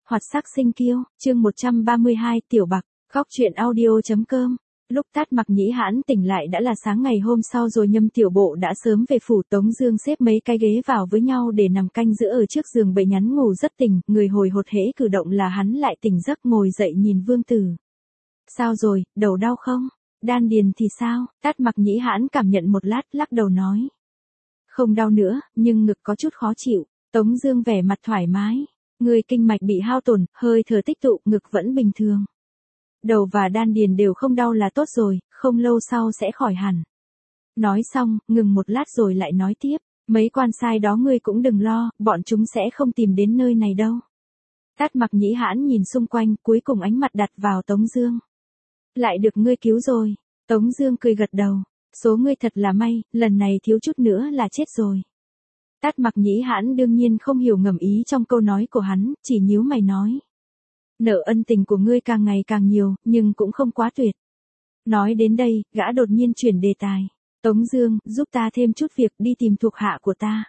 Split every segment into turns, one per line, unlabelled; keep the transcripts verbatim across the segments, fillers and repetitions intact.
Hoạt sắc sinh kiêu, chương một trăm ba mươi hai, Tiểu Bạc, góc truyện audio.com. Lúc Tát Mặc Nhĩ Hãn tỉnh lại đã là sáng ngày hôm sau rồi. Nhâm Tiểu Bộ đã sớm về phủ. Tống Dương xếp mấy cái ghế vào với nhau để nằm canh giữa ở trước giường bậy nhắn ngủ rất tỉnh, người hồi hột hễ cử động là hắn lại tỉnh giấc ngồi dậy nhìn Vương Tử. Sao rồi, đầu đau không? Đan điền thì sao? Tát Mặc Nhĩ Hãn cảm nhận một lát, lắc đầu nói. Không đau nữa, nhưng ngực có chút khó chịu. Tống Dương vẻ mặt thoải mái. Người kinh mạch bị hao tổn, hơi thở tích tụ, ngực vẫn bình thường. Đầu và đan điền đều không đau là tốt rồi, không lâu sau sẽ khỏi hẳn. Nói xong, ngừng một lát rồi lại nói tiếp, mấy quan sai đó ngươi cũng đừng lo, bọn chúng sẽ không tìm đến nơi này đâu. Tát Mặc Nhĩ Hãn nhìn xung quanh, cuối cùng ánh mặt đặt vào Tống Dương. Lại được ngươi cứu rồi. Tống Dương cười gật đầu, số ngươi thật là may, lần này thiếu chút nữa là chết rồi. Tát Mặc Nhĩ Hãn đương nhiên không hiểu ngầm ý trong câu nói của hắn, chỉ nhíu mày nói. Nợ ân tình của ngươi càng ngày càng nhiều, nhưng cũng không quá tuyệt. Nói đến đây, gã đột nhiên chuyển đề tài. Tống Dương, giúp ta thêm chút việc, đi tìm thuộc hạ của ta.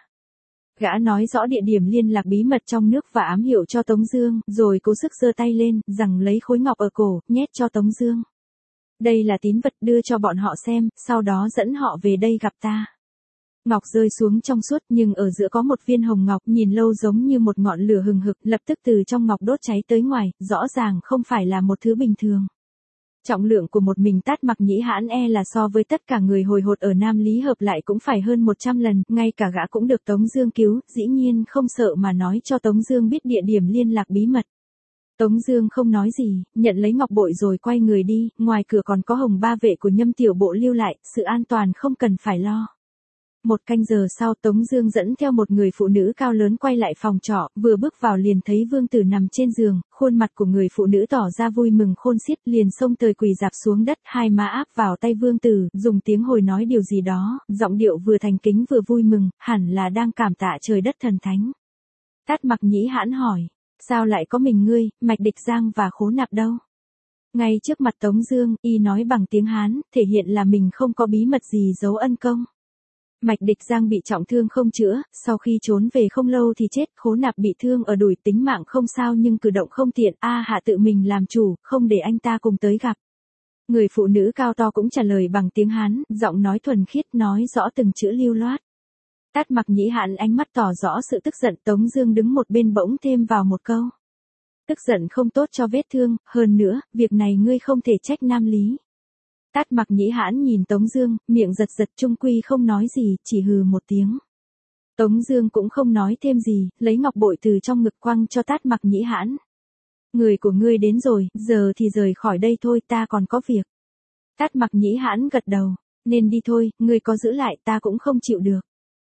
Gã nói rõ địa điểm liên lạc bí mật trong nước và ám hiệu cho Tống Dương, rồi cố sức giơ tay lên, rằng lấy khối ngọc ở cổ, nhét cho Tống Dương. Đây là tín vật, đưa cho bọn họ xem, sau đó dẫn họ về đây gặp ta. Ngọc rơi xuống trong suốt, nhưng ở giữa có một viên hồng ngọc, nhìn lâu giống như một ngọn lửa hừng hực, lập tức từ trong ngọc đốt cháy tới ngoài, rõ ràng không phải là một thứ bình thường. Trọng lượng của một mình Tát Mặc Nhĩ Hãn e là so với tất cả người hồi hột ở Nam Lý hợp lại cũng phải hơn một trăm lần, ngay cả gã cũng được Tống Dương cứu, dĩ nhiên không sợ mà nói cho Tống Dương biết địa điểm liên lạc bí mật. Tống Dương không nói gì, nhận lấy ngọc bội rồi quay người đi, ngoài cửa còn có hồng ba vệ của Nhâm Tiểu Bộ lưu lại, sự an toàn không cần phải lo. Một canh giờ sau, Tống Dương dẫn theo một người phụ nữ cao lớn quay lại phòng trọ, vừa bước vào liền thấy Vương Tử nằm trên giường, khuôn mặt của người phụ nữ tỏ ra vui mừng khôn xiết, liền xông tới quỳ rạp xuống đất, hai má áp vào tay Vương Tử, dùng tiếng hồi nói điều gì đó, giọng điệu vừa thành kính vừa vui mừng, hẳn là đang cảm tạ trời đất thần thánh. Tát Mặc Nhĩ Hãn hỏi, sao lại có mình ngươi, Mạch Địch Giang và Khố Nạp đâu? Ngay trước mặt Tống Dương, y nói bằng tiếng Hán, thể hiện là mình không có bí mật gì giấu ân công. Mạch Địch Giang bị trọng thương không chữa, sau khi trốn về không lâu thì chết. Khố Nạp bị thương ở đùi, tính mạng không sao nhưng cử động không tiện, A Hạ tự mình làm chủ, không để anh ta cùng tới gặp. Người phụ nữ cao to cũng trả lời bằng tiếng Hán, giọng nói thuần khiết, nói rõ từng chữ lưu loát. Tát Mặc Nhĩ Hãn ánh mắt tỏ rõ sự tức giận. Tống Dương đứng một bên bỗng thêm vào một câu. Tức giận không tốt cho vết thương, hơn nữa, việc này ngươi không thể trách Nam Lý. Tát Mặc Nhĩ Hãn nhìn Tống Dương, miệng giật giật, trung quy không nói gì, chỉ hừ một tiếng. Tống Dương cũng không nói thêm gì, lấy ngọc bội từ trong ngực quăng cho Tát Mặc Nhĩ Hãn. Người của ngươi đến rồi, giờ thì rời khỏi đây thôi, ta còn có việc. Tát Mặc Nhĩ Hãn gật đầu, nên đi thôi, ngươi có giữ lại ta cũng không chịu được.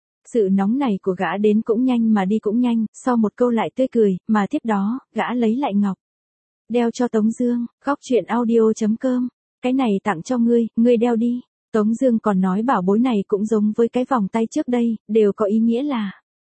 Sự nóng này của gã đến cũng nhanh mà đi cũng nhanh, sau một câu lại tươi cười, mà tiếp đó, gã lấy lại ngọc. Đeo cho Tống Dương, góc truyện audio.com. Cái này tặng cho ngươi, ngươi đeo đi. Tống Dương còn nói bảo bối này cũng giống với cái vòng tay trước đây, đều có ý nghĩa là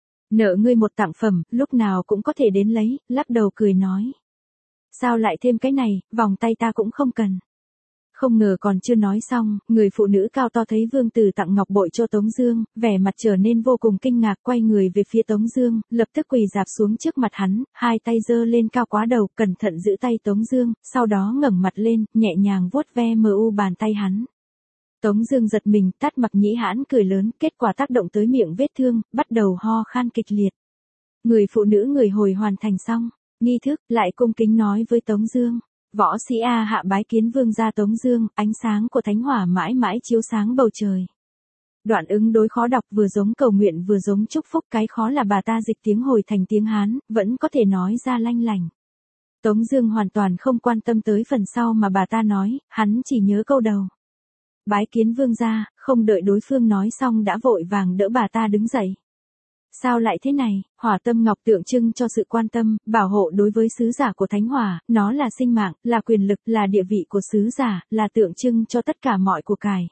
nợ ngươi một tặng phẩm, lúc nào cũng có thể đến lấy, lắc đầu cười nói. Sao lại thêm cái này, vòng tay ta cũng không cần. Không ngờ còn chưa nói xong, người phụ nữ cao to thấy Vương Tử tặng ngọc bội cho Tống Dương, vẻ mặt trở nên vô cùng kinh ngạc, quay người về phía Tống Dương, lập tức quỳ rạp xuống trước mặt hắn, hai tay giơ lên cao quá đầu, cẩn thận giữ tay Tống Dương, sau đó ngẩng mặt lên, nhẹ nhàng vuốt ve mờ u bàn tay hắn. Tống Dương giật mình, Tát Mặc Nhĩ Hãn cười lớn, kết quả tác động tới miệng vết thương, bắt đầu ho khan kịch liệt. Người phụ nữ người hồi hoàn thành xong nghi thức, lại cung kính nói với Tống Dương. Võ sĩ A Hạ bái kiến vương gia. Tống Dương, ánh sáng của thánh hỏa mãi mãi chiếu sáng bầu trời. Đoạn ứng đối khó đọc, vừa giống cầu nguyện vừa giống chúc phúc, cái khó là bà ta dịch tiếng hồi thành tiếng Hán, vẫn có thể nói ra lanh lành. Tống Dương hoàn toàn không quan tâm tới phần sau mà bà ta nói, hắn chỉ nhớ câu đầu. Bái kiến vương gia, không đợi đối phương nói xong đã vội vàng đỡ bà ta đứng dậy. Sao lại thế này? Hỏa tâm ngọc tượng trưng cho sự quan tâm, bảo hộ đối với sứ giả của thánh hỏa, nó là sinh mạng, là quyền lực, là địa vị của sứ giả, là tượng trưng cho tất cả mọi của cải.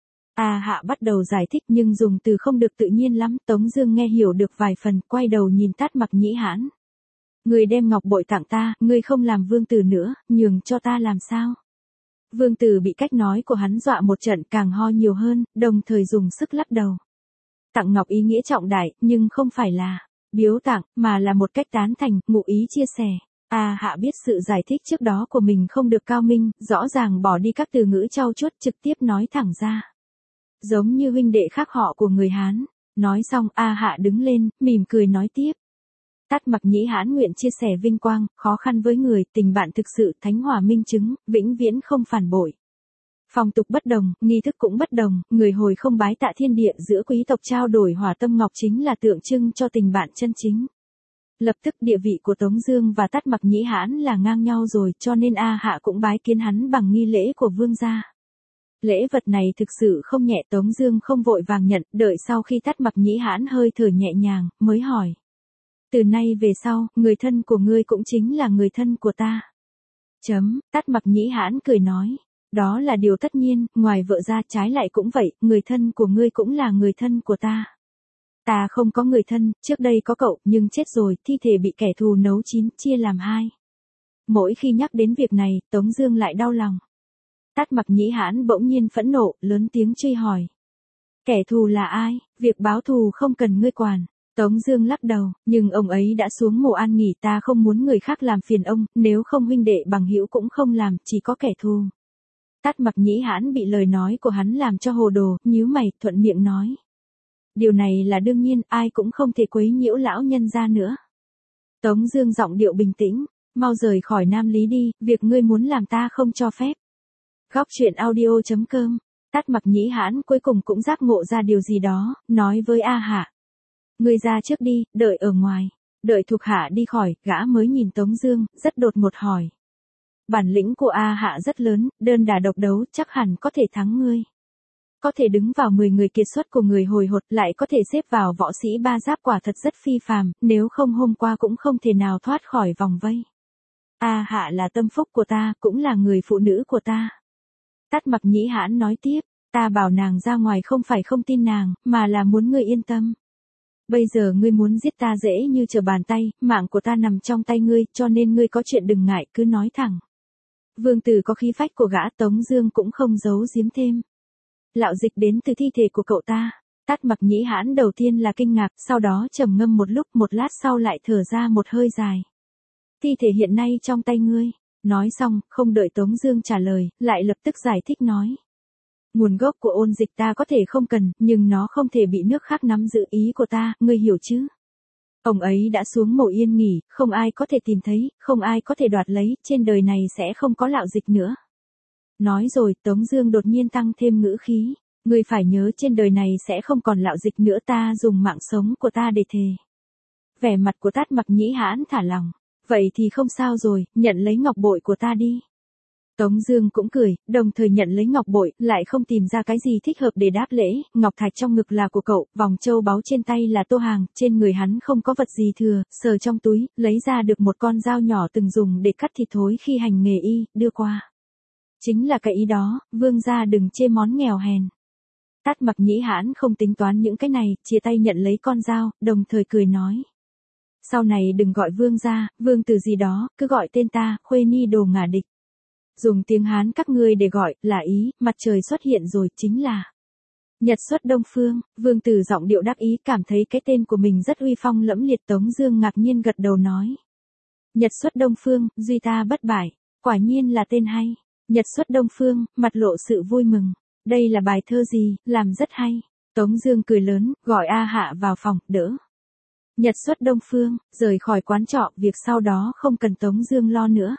A Hạ bắt đầu giải thích nhưng dùng từ không được tự nhiên lắm, Tống Dương nghe hiểu được vài phần, quay đầu nhìn Tát Mặc Nhĩ Hãn. Người đem ngọc bội tặng ta, ngươi không làm Vương Tử nữa, nhường cho ta làm sao? Vương Tử bị cách nói của hắn dọa một trận, càng ho nhiều hơn, đồng thời dùng sức lắc đầu. Tặng ngọc ý nghĩa trọng đại, nhưng không phải là biếu tặng, mà là một cách tán thành, ngụ ý chia sẻ. A Hạ biết sự giải thích trước đó của mình không được cao minh, rõ ràng bỏ đi các từ ngữ trau chuốt trực tiếp nói thẳng ra. Giống như huynh đệ khác họ của người Hán. Nói xong A Hạ đứng lên, mỉm cười nói tiếp. Tát Mặc Nhĩ Hãn nguyện chia sẻ vinh quang, khó khăn với người, tình bạn thực sự, thánh hòa minh chứng, vĩnh viễn không phản bội. Phong tục bất đồng, nghi thức cũng bất đồng, người hồi không bái tạ thiên địa giữa quý tộc trao đổi hỏa tâm ngọc chính là tượng trưng cho tình bạn chân chính. Lập tức địa vị của Tống Dương và Tát Mặc Nhĩ Hãn là ngang nhau rồi, cho nên A Hạ cũng bái kiến hắn bằng nghi lễ của vương gia. Lễ vật này thực sự không nhẹ, Tống Dương không vội vàng nhận, đợi sau khi Tát Mặc Nhĩ Hãn hơi thở nhẹ nhàng, mới hỏi. Từ nay về sau, người thân của ngươi cũng chính là người thân của ta. Chấm, Tát Mặc Nhĩ Hãn cười nói. Đó là điều tất nhiên, ngoài vợ ra trái lại cũng vậy, người thân của ngươi cũng là người thân của ta. Ta không có người thân, trước đây có cậu, nhưng chết rồi, thi thể bị kẻ thù nấu chín, chia làm hai. Mỗi khi nhắc đến việc này, Tống Dương lại đau lòng. Tát Mặc Nhĩ Hãn bỗng nhiên phẫn nộ, lớn tiếng truy hỏi. Kẻ thù là ai? Việc báo thù không cần ngươi quản. Tống Dương lắc đầu, nhưng ông ấy đã xuống mộ an nghỉ, ta không muốn người khác làm phiền ông, nếu không huynh đệ bằng hữu cũng không làm, chỉ có kẻ thù. Tát Mặc Nhĩ Hãn bị lời nói của hắn làm cho hồ đồ, nhíu mày, thuận miệng nói. Điều này là đương nhiên, ai cũng không thể quấy nhiễu lão nhân gia nữa. Tống Dương giọng điệu bình tĩnh, mau rời khỏi Nam Lý đi, việc ngươi muốn làm ta không cho phép. Góc truyện audio chấm com. Tát Mặc Nhĩ Hãn cuối cùng cũng giác ngộ ra điều gì đó, nói với A Hạ. Ngươi ra trước đi, đợi ở ngoài. Đợi thuộc hạ đi khỏi, gã mới nhìn Tống Dương, rất đột ngột hỏi. Bản lĩnh của A Hạ rất lớn, đơn đả độc đấu, chắc hẳn có thể thắng ngươi. Có thể đứng vào mười người kiệt xuất của người hồi hột, lại có thể xếp vào võ sĩ ba giáp, quả thật rất phi phàm, nếu không hôm qua cũng không thể nào thoát khỏi vòng vây. A Hạ là tâm phúc của ta, cũng là người phụ nữ của ta. Tát Mặc Nhĩ Hãn nói tiếp, ta bảo nàng ra ngoài không phải không tin nàng, mà là muốn ngươi yên tâm. Bây giờ ngươi muốn giết ta dễ như trở bàn tay, mạng của ta nằm trong tay ngươi, cho nên ngươi có chuyện đừng ngại, cứ nói thẳng. Vương tử có khí phách của gã, Tống Dương cũng không giấu giếm thêm. Lạo dịch đến từ thi thể của cậu ta. Tát Mặc Nhĩ Hãn đầu tiên là kinh ngạc, sau đó trầm ngâm một lúc, một lát sau lại thở ra một hơi dài. Thi thể hiện nay trong tay ngươi. Nói xong, không đợi Tống Dương trả lời, lại lập tức giải thích nói. Nguồn gốc của ôn dịch ta có thể không cần, nhưng nó không thể bị nước khác nắm giữ, ý của ta, ngươi hiểu chứ? Ông ấy đã xuống mộ yên nghỉ, không ai có thể tìm thấy, không ai có thể đoạt lấy, trên đời này sẽ không có lạo dịch nữa. Nói rồi, Tống Dương đột nhiên tăng thêm ngữ khí, ngươi phải nhớ trên đời này sẽ không còn lạo dịch nữa, ta dùng mạng sống của ta để thề. Vẻ mặt của Tát Mặc Nhĩ Hãn thả lỏng, vậy thì không sao rồi, nhận lấy ngọc bội của ta đi. Tống Dương cũng cười, đồng thời nhận lấy ngọc bội, lại không tìm ra cái gì thích hợp để đáp lễ, ngọc thạch trong ngực là của cậu, vòng châu báu trên tay là Tô Hàng, trên người hắn không có vật gì thừa, sờ trong túi, lấy ra được một con dao nhỏ từng dùng để cắt thịt thối khi hành nghề y, đưa qua. Chính là cái ý đó, vương gia đừng chê món nghèo hèn. Tát Mặc Nhĩ Hãn không tính toán những cái này, chia tay nhận lấy con dao, đồng thời cười nói. Sau này đừng gọi vương gia, vương tử gì đó, cứ gọi tên ta, Khuê Ni Đồ Ngả Địch. Dùng tiếng Hán các ngươi để gọi, là ý, mặt trời xuất hiện rồi, chính là Nhật xuất Đông Phương. Vương tử giọng điệu đắc ý, cảm thấy cái tên của mình rất uy phong lẫm liệt. Tống Dương ngạc nhiên gật đầu nói. Nhật xuất Đông Phương, duy ta bất bại, quả nhiên là tên hay. Nhật xuất Đông Phương, mặt lộ sự vui mừng. Đây là bài thơ gì, làm rất hay. Tống Dương cười lớn, gọi A Hạ vào phòng, đỡ. Nhật xuất Đông Phương, rời khỏi quán trọ, việc sau đó không cần Tống Dương lo nữa.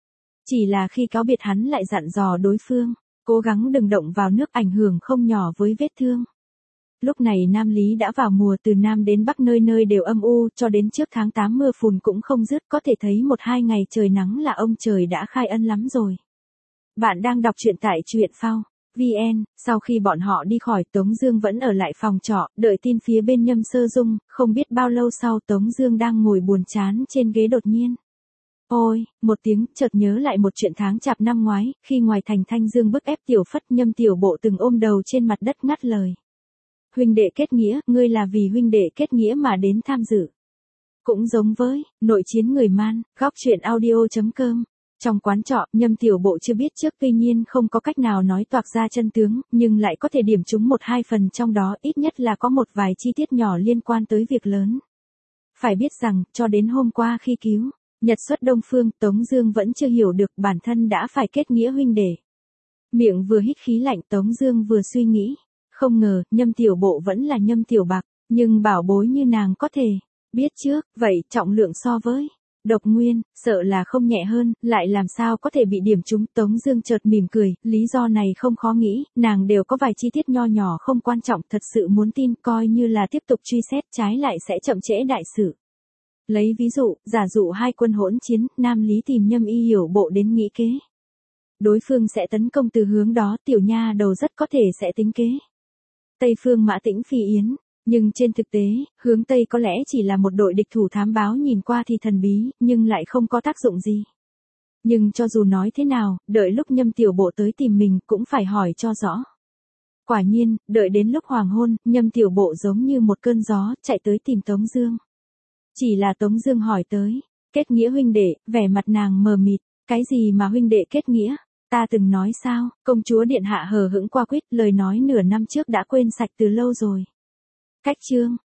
Chỉ là khi cáo biệt hắn lại dặn dò đối phương, cố gắng đừng động vào nước, ảnh hưởng không nhỏ với vết thương. Lúc này Nam Lý đã vào mùa, từ Nam đến Bắc nơi nơi đều âm u, cho đến trước tháng tám mưa phùn cũng không dứt, có thể thấy một hai ngày trời nắng là ông trời đã khai ân lắm rồi. Bạn đang đọc truyện tại truyện phao chấm vn, sau khi bọn họ đi khỏi, Tống Dương vẫn ở lại phòng trọ, đợi tin phía bên Nhâm Sơ Dung, không biết bao lâu sau Tống Dương đang ngồi buồn chán trên ghế đột nhiên. Ôi, một tiếng, chợt nhớ lại một chuyện tháng chạp năm ngoái, khi ngoài thành Thanh Dương bức ép Tiểu Phất, Nhâm Tiểu Bộ từng ôm đầu trên mặt đất ngắt lời. Huynh đệ kết nghĩa, ngươi là vì huynh đệ kết nghĩa mà đến tham dự. Cũng giống với, nội chiến người Man, góc truyện audio chấm com. Trong quán trọ, Nhâm Tiểu Bộ chưa biết trước, tuy nhiên không có cách nào nói toạc ra chân tướng, nhưng lại có thể điểm trúng một hai phần trong đó, ít nhất là có một vài chi tiết nhỏ liên quan tới việc lớn. Phải biết rằng, cho đến hôm qua khi cứu Nhật xuất Đông Phương, Tống Dương vẫn chưa hiểu được bản thân đã phải kết nghĩa huynh đệ. Miệng vừa hít khí lạnh, Tống Dương vừa suy nghĩ, không ngờ Nhâm Tiểu Bộ vẫn là Nhâm Tiểu Bạc, nhưng bảo bối như nàng có thể biết trước, vậy trọng lượng so với Độc Nguyên, sợ là không nhẹ hơn, lại làm sao có thể bị điểm trúng. Tống Dương chợt mỉm cười, lý do này không khó nghĩ, nàng đều có vài chi tiết nho nhỏ không quan trọng, thật sự muốn tin, coi như là tiếp tục truy xét, trái lại sẽ chậm trễ đại sự. Lấy ví dụ, giả dụ hai quân hỗn chiến, Nam Lý tìm Nhâm Y Hiểu Bộ đến nghĩ kế. Đối phương sẽ tấn công từ hướng đó, tiểu nha đầu rất có thể sẽ tính kế Tây phương Mã Tĩnh Phi Yến. Nhưng trên thực tế, hướng Tây có lẽ chỉ là một đội địch thủ thám báo nhìn qua thì thần bí, nhưng lại không có tác dụng gì. Nhưng cho dù nói thế nào, đợi lúc Nhâm Tiểu Bộ tới tìm mình cũng phải hỏi cho rõ. Quả nhiên, đợi đến lúc hoàng hôn, Nhâm Tiểu Bộ giống như một cơn gió, chạy tới tìm Tống Dương. Chỉ là Tống Dương hỏi tới, kết nghĩa huynh đệ, vẻ mặt nàng mờ mịt, cái gì mà huynh đệ kết nghĩa? Ta từng nói sao? Công chúa điện hạ hờ hững qua quýt, lời nói nửa năm trước đã quên sạch từ lâu rồi. Cách chương